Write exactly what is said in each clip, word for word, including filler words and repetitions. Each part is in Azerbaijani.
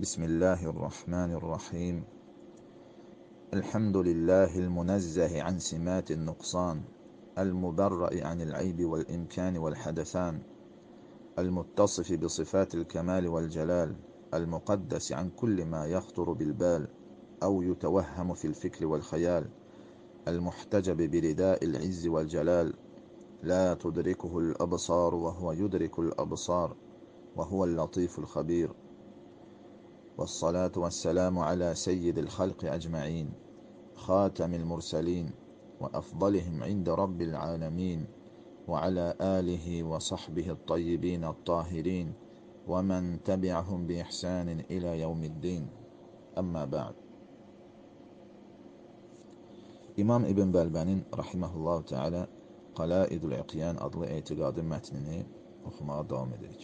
بسم الله الرحمن الرحيم. الحمد لله المنزه عن سمات النقصان، المبرأ عن العيب والإمكان والحدثان، المتصف بصفات الكمال والجلال، المقدس عن كل ما يخطر بالبال أو يتوهم في الفكر والخيال، المحتجب برداء العز والجلال، لا تدركه الأبصار وهو يدرك الأبصار، وهو اللطيف الخبير. والصلاة والسلام على سيد الخلق أجمعين، خاتم المرسلين وأفضلهم عند رب العالمين، وعلى آله وصحبه الطيبين الطاهرين، ومن تبعهم بإحسان إلى يوم الدين. Amma ba'd. İmam İbn Bəlbənin rahimehullah Teala Qalaidul İqyan adlı etiqadı mətnini oxumağa davam edirik.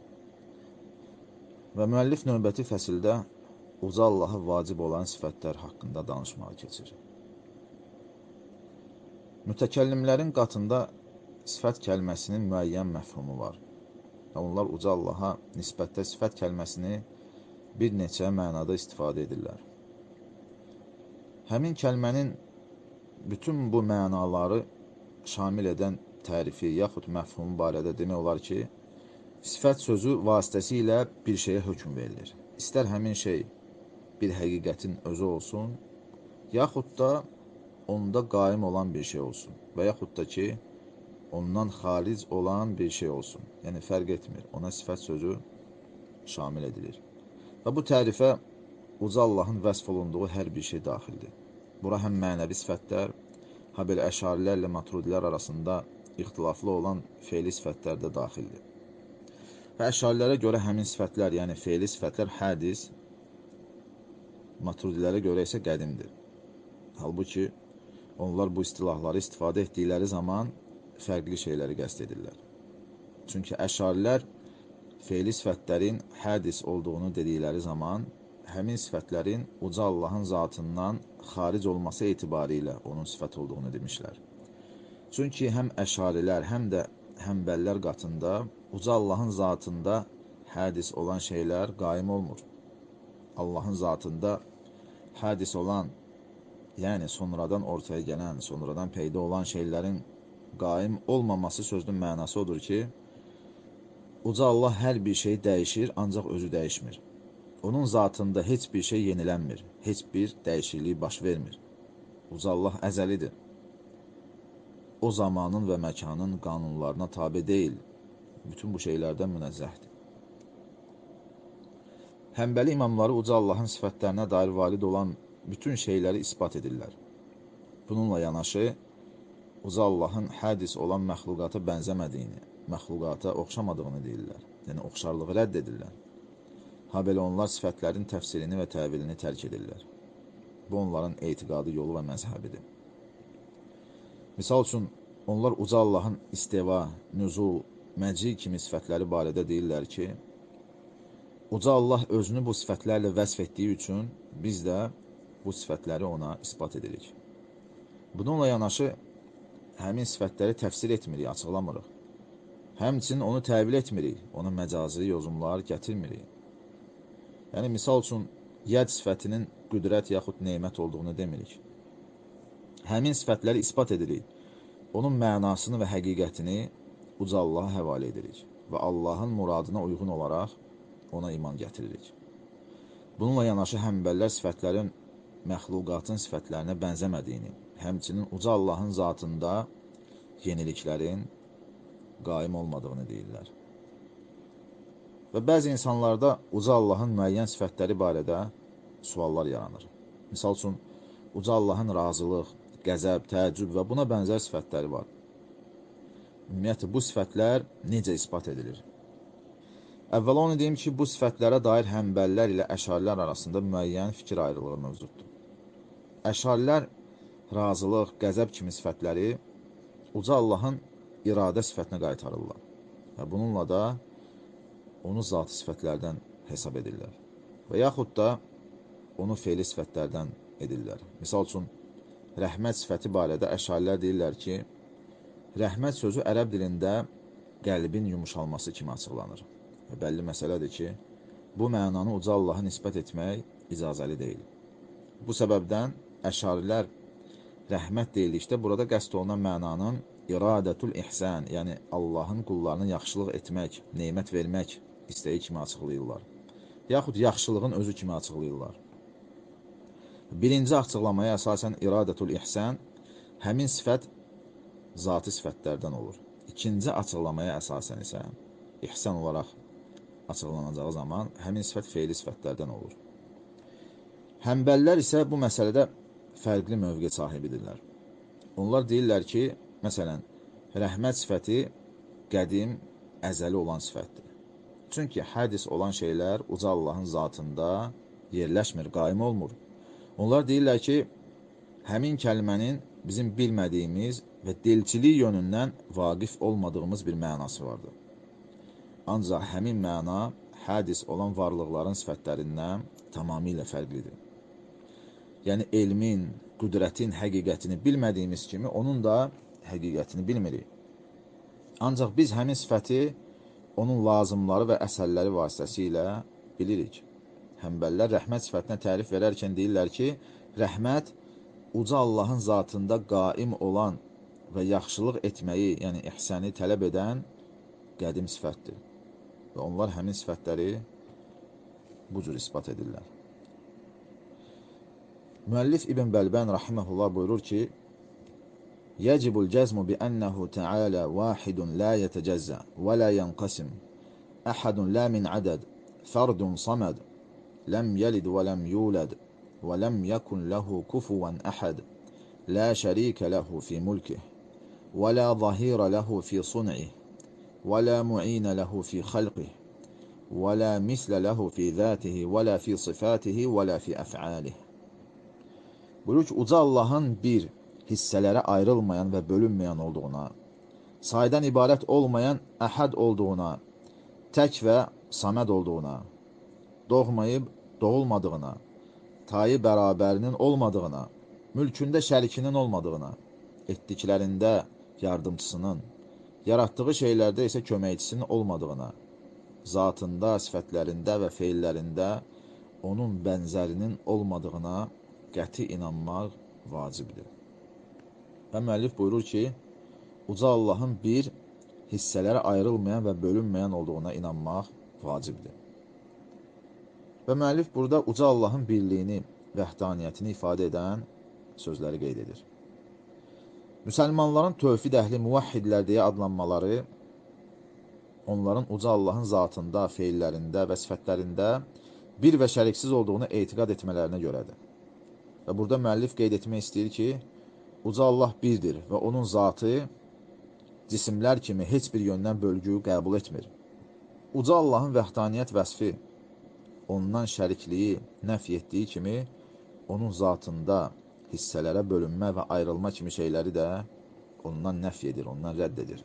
Və müəllif növbəti fəsildə uca Allaha vacib olan sifətlər haqqında danışmağa keçir. Mütəkəllimlərin qatında sifət kəlməsinin müəyyən məfhumu var. Onlar uca Allaha nisbətdə sifət kəlməsini bir neçə mənada istifadə edirlər. Həmin kəlmənin bütün bu mənaları şamil edən tərifi yaxud məfhumu barədə demək olar ki, sifət sözü vasitəsilə bir şeyə hökm verilir. İstər həmin şey bir həqiqətin özü olsun, yaxud da onda qaim olan bir şey olsun və yaxud da ki, ondan xaric olan bir şey olsun. Yəni, fərq etmir. Ona sifət sözü şamil edilir. Və bu tərifə uca Allahın vəsf olunduğu hər bir şey daxildir. Bura həm mənəvi sifətlər, ha belə əşarilərlə maturidilər arasında ixtilaflı olan feili sifətlər də daxildir. Və əşarilərə görə həmin sifətlər, yəni feili sifətlər hədis, maturidilərə görə isə qədimdir. Halbuki, onlar bu istilahları istifadə etdikləri zaman fərqli şeyləri qəsd edirlər. Çünki əşarilər feili sifətlərin hədis olduğunu dedikləri zaman, həmin sifətlərin uca Allahın zatından xaric olması etibarilə onun sifət olduğunu demişlər. Çünki həm əşarilər, həm də həmbəllər qatında uca Allahın zatında hədis olan şeylər qaim olmur. Allahın zatında hədis olan, yəni sonradan ortaya gələn, sonradan peyda olan şeylərin qaim olmaması sözünün mənası odur ki, uca Allah hər bir şey dəyişir, ancaq özü dəyişmir. Onun zatında heç bir şey yenilənmir, heç bir dəyişiklik baş vermir. Uca Allah əzəlidir. O zamanın və məkanın qanunlarına tabe deyil. Bütün bu şeylərdən münezzəhdir. Həmbəli imamları uca Allahın sifətlərinə dair valid olan bütün şeyləri isbat edirlər. Bununla yanaşı, uca Allahın hədis olan məxluqata bənzəmədiyini, məxluqata oxşamadığını deyirlər. Yəni, oxşarlığı rədd edirlər. Ha belə onlar sifətlərin təfsirini və təvilini tərk edirlər. Bu, onların etiqadı yolu və məzhəbidir. Misal üçün, onlar uca Allahın isteva, nüzul, məci kimi sifətləri barədə deyirlər ki, uca Allah özünü bu sifətlərlə vəsf etdiyi üçün biz də bu sifətləri ona isbat edirik. Bununla yanaşı, həmin sifətləri təfsir etmirik, açıqlamırıq. Həmçinin onu təvil etmirik, ona məcazi yozumlar gətirmirik. Yəni, misal üçün, yəd sifətinin qüdrət yaxud neymət olduğunu demirik. Həmin sifətləri isbat edirik. Onun mənasını və həqiqətini uca Allaha həvalə edirik və Allahın muradına uyğun olaraq ona iman gətiririk. Bununla yanaşı həmbəllər sifətlərin məxluqatın sifətlərinə bənzəmədiyini, həmçinin uca Allahın zatında yeniliklərin qaim olmadığını deyirlər. Və bəzi insanlarda uca Allahın müəyyən sifətləri barədə suallar yaranır. Misal üçün, uca Allahın razılıq, qəzəb, təəccüb və buna bənzər sifətləri var. Ümumiyyətlə, bu sifətlər necə isbat edilir? Əvvəla onu deyim ki, bu sifətlərə dair həmbəllər ilə əşarilər arasında müəyyən fikir ayrılığı mövcuddur. Əşarilər razılıq, qəzəb kimi sifətləri uca Allahın iradə sifətinə qaytarırlar. Və bununla da onu zati sifətlərdən hesab edirlər. Və yaxud da onu feili sifətlərdən edirlər. Misal üçün, rəhmət sifəti barədə əşarilər deyirlər ki, rəhmət sözü ərəb dilində qəlbin yumuşalması kimi açıqlanır. Və bəlli məsələdir ki, bu mənanı uca Allaha nisbət etmək icazəli deyil. Bu səbəbdən əşarilər rəhmət deyildikdə burada qəsd olunan mənanın iradətul ihsan, yəni Allahın qullarına yaxşılıq etmək, neymət vermək istəyi kimi açıqlayırlar. Yaxud yaxşılığın özü kimi açıqlayırlar. Birinci açıqlamaya əsasən iradətul ihsan həmin sifət zati sifətlərdən olur. İkinci açıqlamaya əsasən isə ihsan olaraq açıqlanacağı zaman həmin sifət feili sifətlərdən olur. Həmbəllər isə bu məsələdə fərqli mövqe sahibidirlər. Onlar deyirlər ki, məsələn, rəhmət sifəti qədim, əzəli olan sifətdir. Çünki hədis olan şeylər uca Allahın zatında yerləşmir, qaim olmur. Onlar deyirlər ki, həmin kəlmənin bizim bilmədiyimiz və dilçilik yönündən vaqif olmadığımız bir mənası vardır. Ancaq həmin məna hədis olan varlıqların sifətlərindən tamamilə fərqlidir. Yəni, elmin, qüdrətin həqiqətini bilmədiyimiz kimi, onun da həqiqətini bilmirik. Ancaq biz həmin sifəti onun lazımları və əsərləri vasitəsilə bilirik. Həmbəllər rəhmət sifətinə tərif verərkən deyirlər ki, rəhmət uca Allahın zatında qaim olan və yaxşılıq etməyi, yəni ihsəni tələb edən qədim sifətdir. Və onlar həmin sifətləri bu cür ispat edirlər. Müəllif İbn Bəlbən rahiməhullah buyurur ki, Yəcibul cəzmu bi ənəhu təalə vahidun la yətəcəzzə və la yənqasim əhədun la min ədəd fərdun saməd ləm yəlid və ləm yulad və ləm yəkun ləhu kufuvan əhəd la şərikə ləhu fi mulkih və la zahirə ləhu fi sun'ih və la mu'inə ləhu fi xalqih və la mislə ləhu fi zətihi və la fi sifatihi və la fi əf'alih. Buyurur ki, uca Allahın bir, hissələrə ayrılmayan və bölünməyən olduğuna, saydan ibarət olmayan əhəd olduğuna, tək və saməd olduğuna, doğmayıb doğulmadığına, tayı bərabərinin olmadığına, mülkündə şərikinin olmadığına, etdiklərində yardımçısının, yaratdığı şeylərdə isə köməkçisinin olmadığına, zatında, sifətlərində və feillərində onun bənzərinin olmadığına qəti inanmaq vacibdir. Və müəllif buyurur ki, uca Allahın bir, hissələrə ayrılmayan və bölünməyən olduğuna inanmaq vacibdir. Və müəllif burada uca Allahın birliyini, vəhdaniyyətini ifadə edən sözləri qeyd edir. Müsəlmanların tövhid əhli muvahhidlər deyə adlanmaları onların uca Allahın zatında, feillərində və sifətlərində bir və şəriksiz olduğunu etiqad etmələrinə görədir. Və burada müəllif qeyd etmək istəyir ki, uca Allah birdir və onun zatı cisimlər kimi heç bir yöndən bölgü qəbul etmir. Uca Allahın vəhdaniyyət vəsfi ondan şərikliyi nəf etdiyi kimi, onun zatında hissələrə bölünmə və ayrılma kimi şeyləri də ondan nəf edir, ondan rədd edir.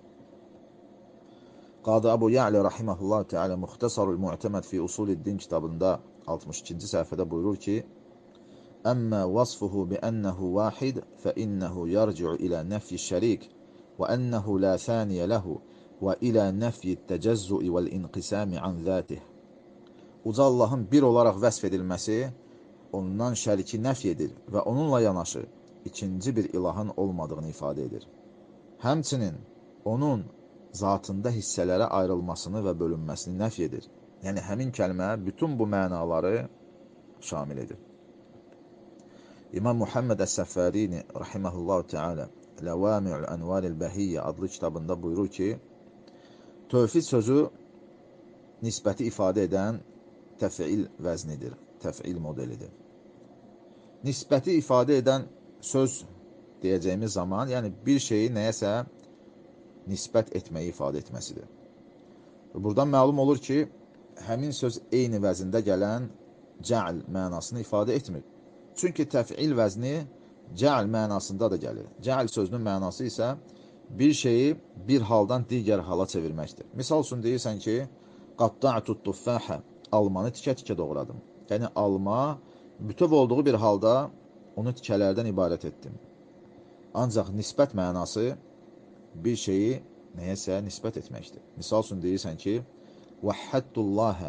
Qadı Əbu Ya'lə rahiməhullah teala Muxtasarul Mu'təməd fi Usuliddin kitabında altmış ikinci səhifədə buyurur ki, Əmmə vasfuhu bi ənəhu vahid fə innəhu yarci'u ilə nəfyi şərik və ənəhu la thaniyə ləhu və ilə nəfyi təcəzzui vəl-inqisami an zətih. Uca Allahın bir olaraq vəsf edilməsi ondan şəriki nəf edir və onunla yanaşı ikinci bir ilahın olmadığını ifadə edir. Həmçinin onun zatında hissələrə ayrılmasını və bölünməsini nəf edir. Yəni, həmin kəlmə bütün bu mənaları şamil edir. İmam Muhammed Əs-Səfərini rahiməhullahu teala Ləvami'ül Ənvaril Bəhiyyə adlı kitabında buyurur ki, tövhid sözü nisbəti ifadə edən təf'il vəznidir, təf'il modelidir. Nisbəti ifadə edən söz deyəcəyimiz zaman, yəni bir şeyi nəyəsə nisbət etməyi ifadə etməsidir. Buradan məlum olur ki, həmin söz eyni vəzində gələn cə'l mənasını ifadə etmir. Çünki təf'il vəzni cə'l mənasında da gəlir. Cə'l sözünün mənası isə bir şeyi bir haldan digər hala çevirməkdir. Misal üçün deyirsən ki, qatta'tut tuffahə, almanı tikə-tikə doğradım. Yəni, alma bütöv olduğu bir halda onu tikələrdən ibarət etdim. Ancaq nisbət mənası bir şeyi nəyəsə nisbət etməkdir. Misal üçün deyirsən ki, vəhhəddullahə,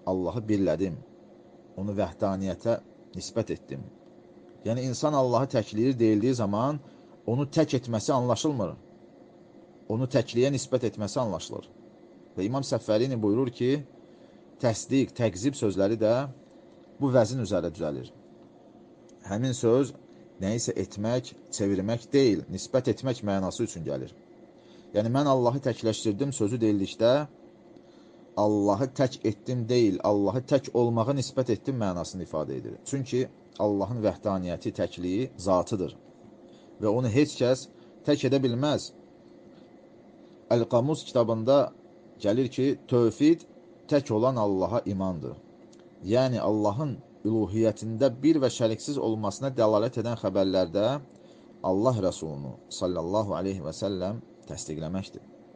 Allahı birlədim, onu vəhdaniyyətə nisbət etdim. Yəni, insan Allahı təkləyir deyildiyi zaman onu tək etməsi anlaşılmır. Onu təkliyə nisbət etməsi anlaşılır. Və İmam Səffərini buyurur ki, təsdiq, təqzib sözləri də bu vəzin üzərə düzəlir. Həmin söz nəyisə etmək, çevirmək deyil, nisbət etmək mənası üçün gəlir. Yəni, mən Allahı təkləşdirdim sözü deyildikdə, Allahı tək etdim deyil, Allahı tək olmağa nisbət etdim mənasını ifadə edir. Çünki Allahın vəhdaniyyəti, təkliyi zatıdır və onu heç kəs tək edə bilməz. Əl-Qamus kitabında gəlir ki, tövhid tək olan Allaha imandır. Yəni, Allahın üluhiyyətində bir və şəriksiz olmasına dəlalət edən xəbərlərdə Allah Rəsulunu sallallahu aleyhi və səlləm təsdiqləməkdir.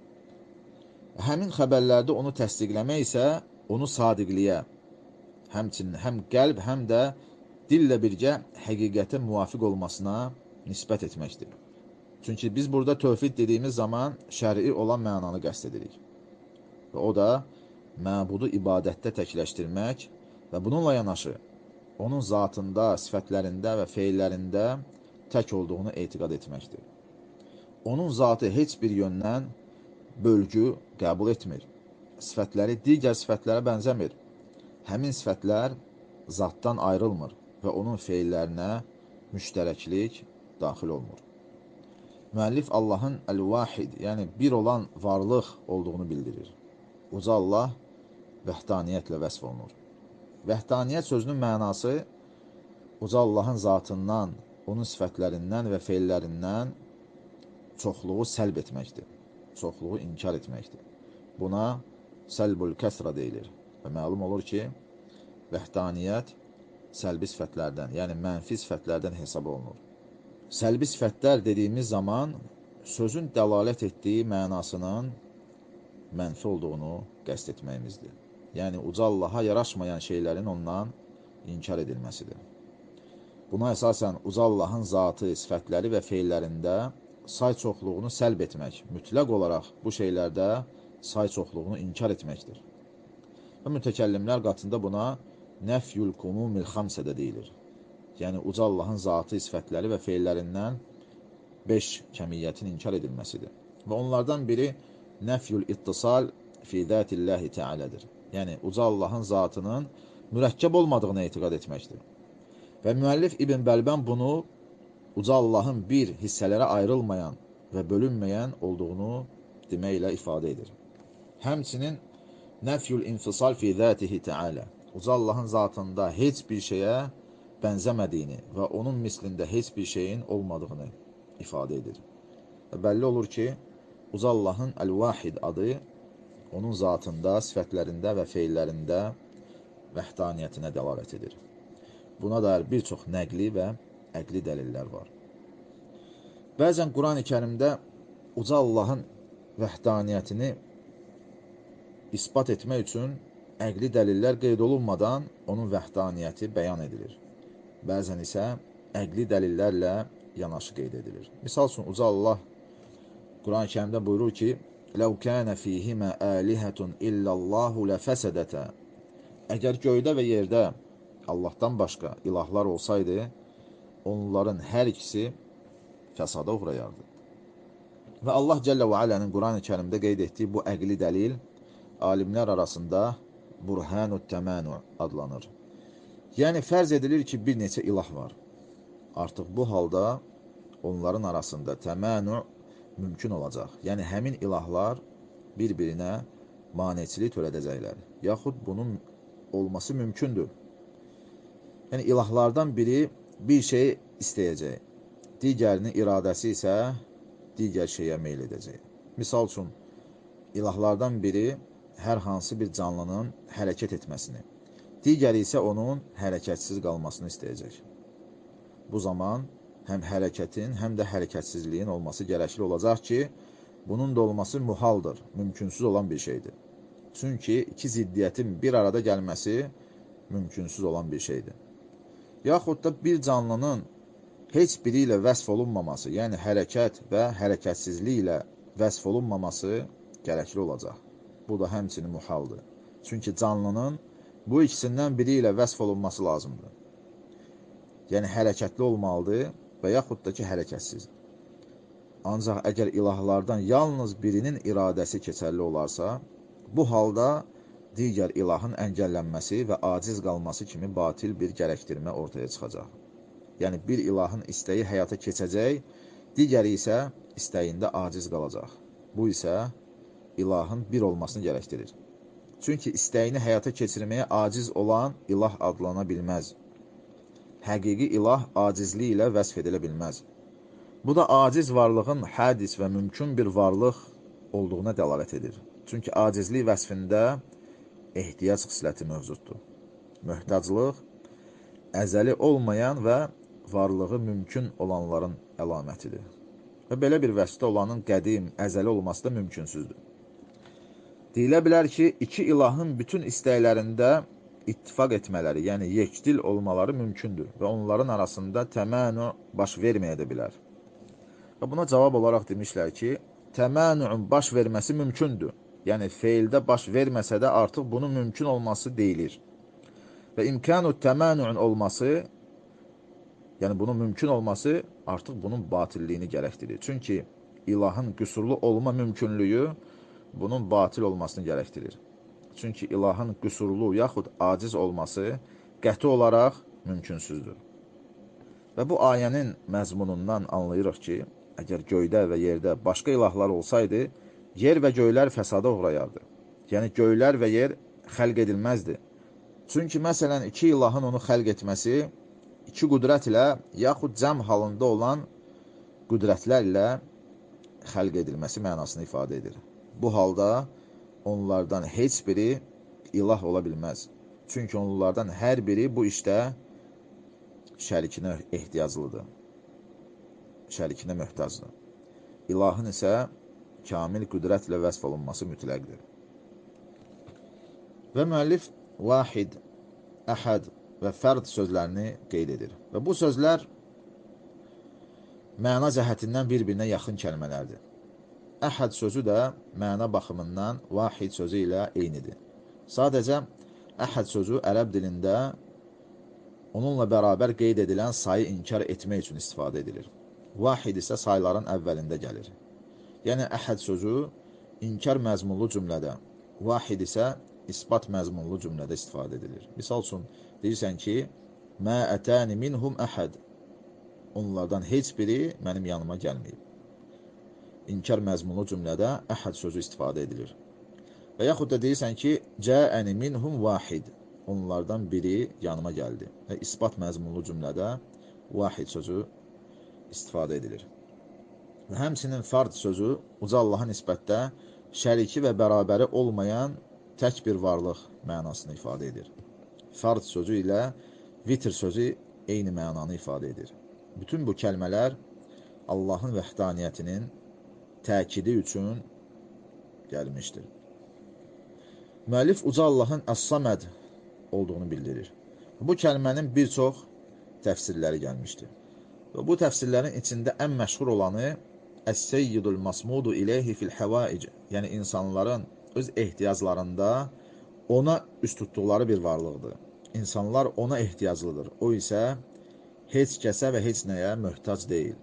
Həmin xəbərlərdə onu təsdiqləmək isə onu sadiqliyə, həmçinin həm qəlb, həm də dillə birgə həqiqətə müvafiq olmasına nisbət etməkdir. Çünki biz burada tövhid dediyimiz zaman şəri olan mənanı qəsd edirik. Və o da məbudu ibadətdə təkləşdirmək və bununla yanaşı onun zatında, sifətlərində və feillərində tək olduğunu etiqad etməkdir. Onun zatı heç bir yöndən bölgü qəbul etmir. Sifətləri digər sifətlərə bənzəmir. Həmin sifətlər zatdan ayrılmır və onun feillərinə müştərəklik daxil olmur. Müəllif Allahın əl-vahid, yəni bir olan varlıq olduğunu bildirir. Uca Allah vəhdaniyyətlə vəsf olunur. Vəhdaniyyət sözünün mənası Uca Allahın zatından, onun sifətlərindən və feillərindən çoxluğu səlb etməkdir. Çoxluğu inkar etməkdir. Buna səlbül kəsra deyilir. Və məlum olur ki, vəhdaniyyət səlbi sifətlərdən, yəni mənfi sifətlərdən hesab olunur. Səlbi sifətlər dediyimiz zaman sözün dəlalət etdiyi mənasının mənfi olduğunu qəsd etməyimizdir. Yəni, uca Allaha yaraşmayan şeylərin ondan inkar edilməsidir. Buna əsasən uca Allahın zatı, sifətləri və feillərində say çoxluğunu səlb etmək, mütləq olaraq bu şeylərdə say çoxluğunu inkar etməkdir. Və mütəkəllimlər qatında buna nəfyül kumumil xamsədə deyilir. Yəni, uca Allahın zatı, sifətləri və feillərindən beş kəmiyyətin inkar edilməsidir. Və onlardan biri nəfyül ittisal fi zətilləhi tealədir. Yəni, uca Allahın zatının mürəkkəb olmadığını etiqad etməkdir. Və müəllif İbn Bəlbən bunu uca Allahın bir hissələrə ayrılmayan və bölünməyən olduğunu deməklə ifadə edir. Həmçinin nəfyül infisal fi zətihi tealə. Uca Allahın zatında heç bir şeyə bənzəmədiyini və onun mislində heç bir şeyin olmadığını ifadə edir. Və bəlli olur ki, uca Allahın əl-vahid adı onun zatında, sifətlərində və feillərində vəhdaniyyətinə dəlalət edir. Buna dair bir çox nəqli və əqli dəlillər var. Bəzən Quran-ı Kərimdə uca Allahın vəhdaniyyətini isbat etmək üçün əqli dəlillər qeyd olunmadan onun vəhdaniyyəti bəyan edilir. Bəzən isə əqli dəlillərlə yanaşı qeyd edilir. Misal üçün, uca Allah Quran-ı Kərimdə buyurur ki, لَوْ كَانَ فِيهِمَا آلِهَةٌ إِلَّا اللَّهُ لَفَسَدَتَا. Əgər göydə və yerdə Allahdan başqa ilahlar olsaydı, onların hər ikisi fəsada uğrayardı. Və Allah Cəllə və Alənin Quran-ı Kərimdə qeyd etdiyi bu əqli dəlil alimlər arasında Burhanut Təmənu adlanır. Yəni, fərz edilir ki, bir neçə ilah var. Artıq bu halda onların arasında təmənu mümkün olacaq. Yəni, həmin ilahlar bir-birinə maneçilik törədəcəklər. Yaxud bunun olması mümkündür. Yəni, ilahlardan biri bir şey istəyəcək. Digərinin iradəsi isə digər şeyə meyl edəcək. Misal üçün, ilahlardan biri hər hansı bir canlının hərəkət etməsini, digəri isə onun hərəkətsiz qalmasını istəyəcək. Bu zaman həm hərəkətin, həm də hərəkətsizliyin olması gərəkli olacaq ki, bunun da olması muhaldır, mümkünsüz olan bir şeydir. Çünki iki ziddiyyətin bir arada gəlməsi mümkünsüz olan bir şeydir. Yaxud da bir canlının heç biri ilə vəsf olunmaması, yəni hərəkət və hərəkətsizlik ilə vəsf olunmaması gərəkli olacaq. Bu da həmçinin muhaldır. Çünki canlının bu ikisindən biri ilə vəsf olunması lazımdır. Yəni, hərəkətli olmalıdır və yaxud da ki, hərəkətsiz. Ancaq əgər ilahlardan yalnız birinin iradəsi keçərli olarsa, bu halda digər ilahın əngəllənməsi və aciz qalması kimi batil bir gərəkdirmə ortaya çıxacaq. Yəni, bir ilahın istəyi həyata keçəcək, digəri isə istəyində aciz qalacaq. Bu isə ilahın bir olmasını gərəkdirir. Çünki istəyini həyata keçirməyə aciz olan ilah adlana bilməz. Həqiqi ilah acizliyi ilə vəsf edilə bilməz. Bu da aciz varlığın hədis və mümkün bir varlıq olduğuna dəlalət edir. Çünki acizlik vəsfində ehtiyac xisləti mövcuddur. Möhtaclıq əzəli olmayan və varlığı mümkün olanların əlamətidir. Və belə bir vəsfdə olanın qədim, əzəli olması da mümkünsüzdür. Deyilə bilər ki, iki ilahın bütün istəklərində ittifaq etmələri, yəni yekdil olmaları mümkündür və onların arasında təmənu baş verməyə də bilər. Və buna cavab olaraq demişlər ki, təmənuun baş verməsi mümkündür. Yəni, feildə baş verməsə də artıq bunun mümkün olması deyilir. Və imkanu təmənuun olması, yəni bunun mümkün olması artıq bunun batilliyini gərəkdirir. Çünki ilahın qüsurlu olma mümkünlüyü bunun batil olmasını gərəkdirir. Çünki ilahın qüsurlu yaxud aciz olması qəti olaraq mümkünsüzdür. Və bu ayənin məzmunundan anlayırıq ki, əgər göydə və yerdə başqa ilahlar olsaydı, yer və göylər fəsada uğrayardı. Yəni, göylər və yer xəlq edilməzdi. Çünki, məsələn, iki ilahın onu xəlq etməsi, iki qüdrət ilə, yaxud cəm halında olan qüdrətlər ilə xəlq edilməsi mənasını ifadə edir. Bu halda onlardan heç biri ilah ola bilməz. Çünki onlardan hər biri bu işdə şərikinə ehtiyaclıdır. Şərikinə möhtacdır. İlahın isə kamil qüdrətlə vəsf olunması mütləqdir. Və müəllif vahid, əhəd və fərd sözlərini qeyd edir. Və bu sözlər məna cəhətindən bir-birinə yaxın kəlmələrdir. Əhəd sözü də məna baxımından vahid sözü ilə eynidir. Sadəcə, əhəd sözü ərəb dilində onunla bərabər qeyd edilən sayı inkar etmək üçün istifadə edilir. Vahid isə sayların əvvəlində gəlir. Yəni, əhəd sözü inkar məzmunlu cümlədə, vahid isə isbat məzmunlu cümlədə istifadə edilir. Misal üçün, deyirsən ki, mə ətəni minhum əhəd. Onlardan heç biri mənim yanıma gəlməyib. İnkar məzmunlu cümlədə əhəd sözü istifadə edilir. Və yaxud da deyirsən ki, cəəni minhum vahid. Onlardan biri yanıma gəldi. Və isbat məzmunlu cümlədə vahid sözü istifadə edilir. Və həmçinin fard sözü uca Allaha nisbətdə şəriki və bərabəri olmayan tək bir varlıq mənasını ifadə edir. Fard sözü ilə vitr sözü eyni mənanı ifadə edir. Bütün bu kəlmələr Allahın vəhdaniyyətinin təkidi üçün gəlmişdir. Müəllif uca Allahın Əs-Saməd olduğunu bildirir. Bu kəlmənin bir çox təfsirləri gəlmişdir. Və bu təfsirlərin içində ən məşhur olanı Əs-Seyyidul Masmudu ileyhi fil həvaic, yəni insanların öz ehtiyaclarında ona üst tutduqları bir varlıqdır. İnsanlar ona ehtiyaclıdır. O isə heç kəsə və heç nəyə möhtac deyil.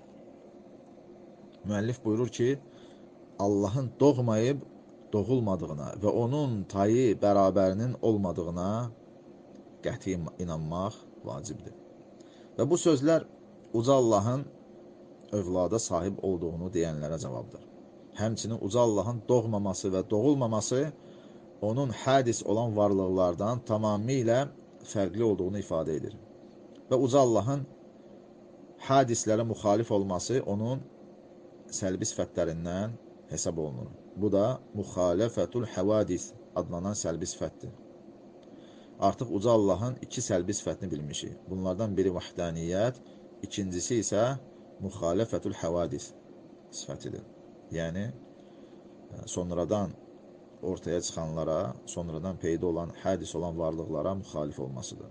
Müəllif buyurur ki, Allahın doğmayıb doğulmadığına və onun tayı bərabərinin olmadığına qəti inanmaq vacibdir. Və bu sözlər uca Allahın övlada sahib olduğunu deyənlərə cavabdır. Həmçinin uca Allahın doğmaması və doğulmaması onun hədis olan varlıqlardan tamamilə fərqli olduğunu ifadə edir. Və uca Allahın hədislərə müxalif olması onun səlbi sifətlərindən hesab olunur. Bu da müxalefətul həvadis adlanan səlbi sifətdir. Artıq uca Allahın iki səlbi sifətini bilmişik. Bunlardan biri vahdaniyyət, ikincisi isə müxalefətul həvadis sifətidir. Yəni, sonradan ortaya çıxanlara, sonradan peyda olan, hədis olan varlıqlara müxalif olmasıdır.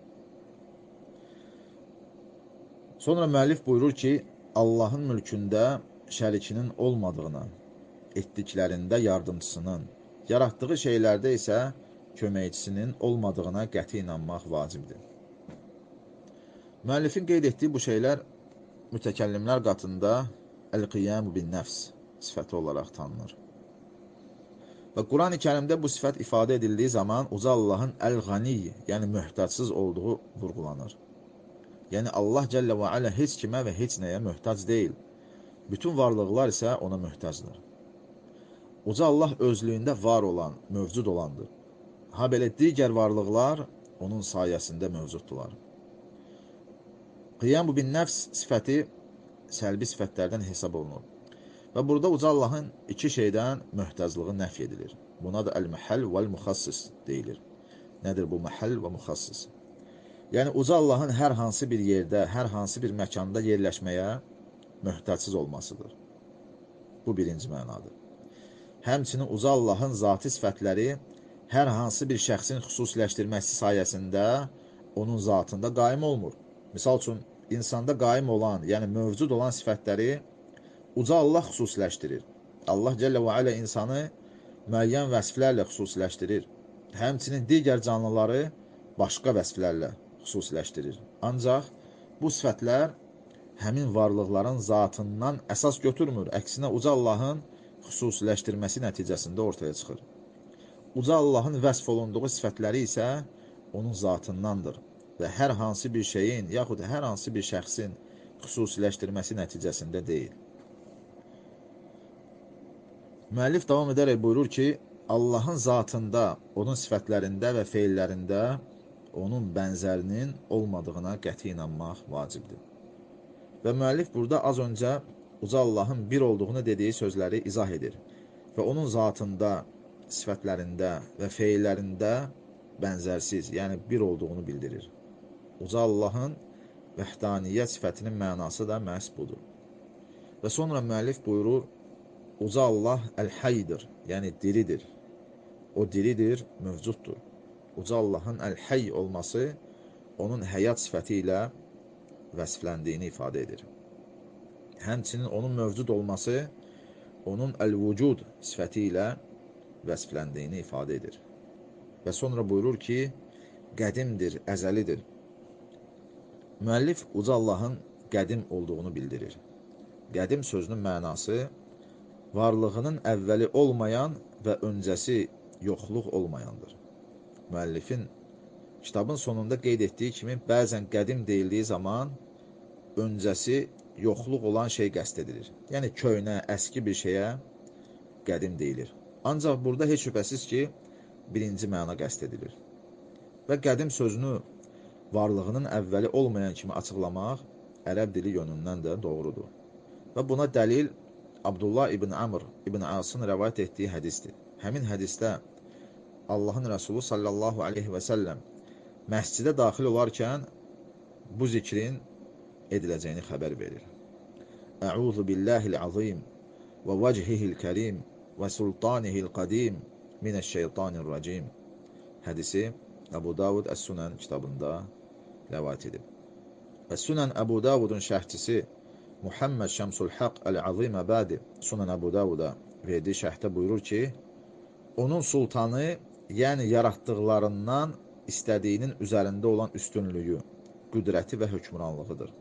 Sonra müəllif buyurur ki, Allahın mülkündə şərikinin olmadığına, etdiklərində yardımçısının, yaratdığı şeylərdə isə köməkçisinin olmadığına qəti inanmaq vacibdir. Müəllifin qeyd etdiyi bu şeylər mütəkəllimlər qatında əl-qiyamu bin-nəfs sifəti olaraq tanınır. Və Quran-ı Kərimdə bu sifət ifadə edildiyi zaman Uca Allahın əl-ğani, yəni möhtacsız olduğu vurğulanır. Yəni Allah Cəllə və Alə heç kimə və heç nəyə möhtac deyil. Bütün varlıqlar isə ona möhtacdır. Uca Allah özlüyündə var olan, mövcud olandır. Ha belə digər varlıqlar onun sayəsində mövcuddurlar. Qiyamu bin-nəfs sifəti səlbi sifətlərdən hesab olunur. Və burada Uca Allahın iki şeydən möhtaclığı nəf edilir. Buna da əl-məhəl vəl-müxassis deyilir. Nədir bu məhəl və müxassis? Yəni Uca Allahın hər hansı bir yerdə, hər hansı bir məkanda yerləşməyə möhtacsız olmasıdır. Bu birinci mənadır. Həmçinin Uca Allahın zati sifətləri hər hansı bir şəxsin xüsusiləşdirməsi sayəsində onun zatında qaim olmur. Misal üçün, insanda qaim olan, yəni mövcud olan sifətləri Uca Allah xüsusiləşdirir. Allah Cəllə və Alə insanı müəyyən vəsflərlə xüsusiləşdirir. Həmçinin digər canlıları başqa vəsflərlə xüsusiləşdirir. Ancaq bu sifətlər həmin varlıqların zatından əsas götürmür. Əksinə Uca Allahın xüsusiləşdirməsi nəticəsində ortaya çıxır. Uca Allahın vəsf olunduğu sifətləri isə onun zatındandır və hər hansı bir şeyin, yaxud hər hansı bir şəxsin xüsusiləşdirməsi nəticəsində deyil. Müəllif davam edərək buyurur ki, Allahın zatında, onun sifətlərində və feillərində onun bənzərinin olmadığına qəti inanmaq vacibdir. Və müəllif burada az öncə Uca Allahın bir olduğunu dediyi sözləri izah edir və onun zatında, sifətlərində və feillərində bənzərsiz, yəni bir olduğunu bildirir. Uca Allahın vəhdaniyyət sifətinin mənası da məhz budur. Və sonra müəllif buyurur, Uca Allah əl-haydır, yəni diridir. O diridir, mövcuddur. Uca Allahın əl-hay olması onun həyat sifəti ilə vəsfləndiyini ifadə edir. Həmçinin onun mövcud olması onun əl-vücud sifəti ilə vəsfləndiyini ifadə edir. Və sonra buyurur ki, qədimdir, əzəlidir. Müəllif Uca Allahın qədim olduğunu bildirir. Qədim sözünün mənası varlığının əvvəli olmayan və öncəsi yoxluq olmayandır. Müəllifin kitabın sonunda qeyd etdiyi kimi bəzən qədim deyildiyi zaman öncəsi yoxluq olan şey qəsd edilir. Yəni köhnə, əski bir şeyə qədim deyilir. Ancaq burada heç şübhəsiz ki, birinci məna qəsd edilir. Və qədim sözünü varlığının əvvəli olmayan kimi açıqlamaq ərəb dili yönündən də doğrudur. Və buna dəlil Abdullah ibn Amr ibn Asın rəvayət etdiyi hədisdir. Həmin hədisdə Allahın Rəsulü sallallahu aleyhi və səlləm məscidə daxil olarkən bu zikrin ediləcəyini xəbər verir. Əuzu billahil azim və vəcihihil kərim və sultanihil qadim minəşşeytanirracim. Hədisi Əbu Davud Əs-Sunən kitabında rəvayət edib. Əs-Sunən Əbu Davudun şərhçisi Muhammed Şəmsul Haq Əl-Azim Əbədi Sunan Əbu Davuda verdiyi şərhdə buyurur ki, onun sultanı, yəni yaratdıqlarından istədiyinin üzərində olan üstünlüyü, qüdrəti və hökmranlığıdır.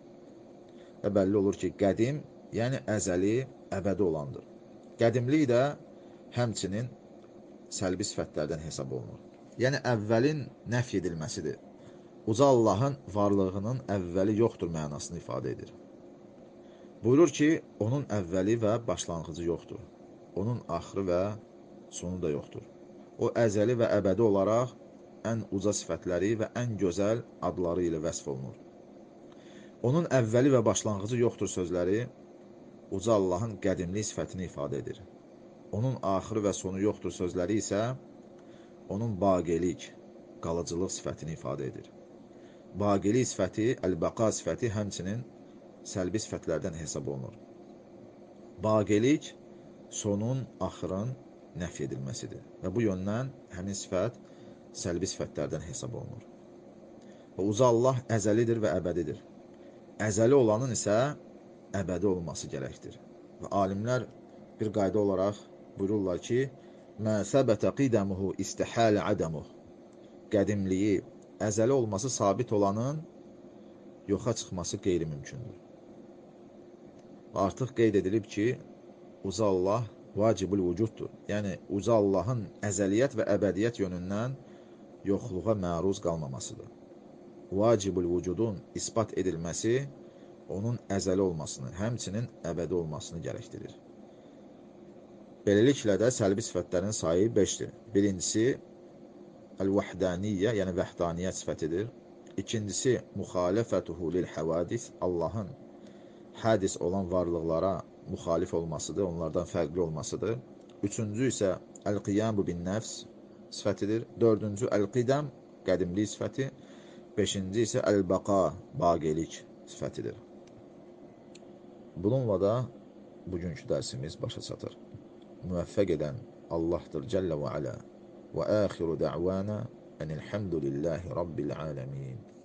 Və bəlli olur ki, qədim, yəni əzəli, əbədi olandır. Qədimlik də həmçinin səlbi sifətlərdən hesab olunur. Yəni əvvəlin nəf edilməsidir. Uca Allahın varlığının əvvəli yoxdur mənasını ifadə edir. Buyurur ki, onun əvvəli və başlanğıcı yoxdur. Onun axırı və sonu da yoxdur. O əzəli və əbədi olaraq ən uca sifətləri və ən gözəl adları ilə vəsf olunur. Onun əvvəli və başlanğıcı yoxdur sözləri Uca Allahın qədimlik sifətini ifadə edir. Onun axırı və sonu yoxdur sözləri isə onun baqilik, qalıcılıq sifətini ifadə edir. Baqilik sifəti, əl-bəqa sifəti həmçinin səlbi sifətlərdən hesab olunur. Baqilik sonun, axırın nəf edilməsidir və bu yöndən həmin sifət səlbi sifətlərdən hesab olunur. Və Uca Allah əzəlidir və əbədidir. Əzəli olanın isə əbədi olması gərəkdir. Və alimlər bir qayda olaraq buyururlar ki, mə səbətə qidəmuhu istihələ ədəmuh. qədimliyi, əzəli olması sabit olanın yoxa çıxması qeyri-mümkündür. Artıq qeyd edilib ki, Uca Allah vacibul vücuddur. Yəni, Uca Allahın əzəliyyət və əbədiyyət yönündən yoxluğa məruz qalmamasıdır. Vacibul vücudun ispat edilməsi onun əzəli olmasını, həmçinin əbədi olmasını gərəkdirir. Beləliklə də səlbi sifətlərin sayı beşdir. Birincisi, əl-vəhdaniyyə, yəni vəhdaniyyət sifətidir. İkincisi, müxalifətuhu lil-həvadis, Allahın hədis olan varlıqlara müxalif olmasıdır, onlardan fərqli olmasıdır. Üçüncü isə əl-qiyamu bin-nəfs sifətidir. Dördüncü, əl-qidəm, qədimlik sifəti. Beşinci isə əl-baqa, baqilik sifətidir. Bununla da bugünkü dərsimiz başa çatır. Müvəffəq edən Allahdır Cəllə və Alə və əxiru də'vana enilhamdülillahi rabbil aləmin.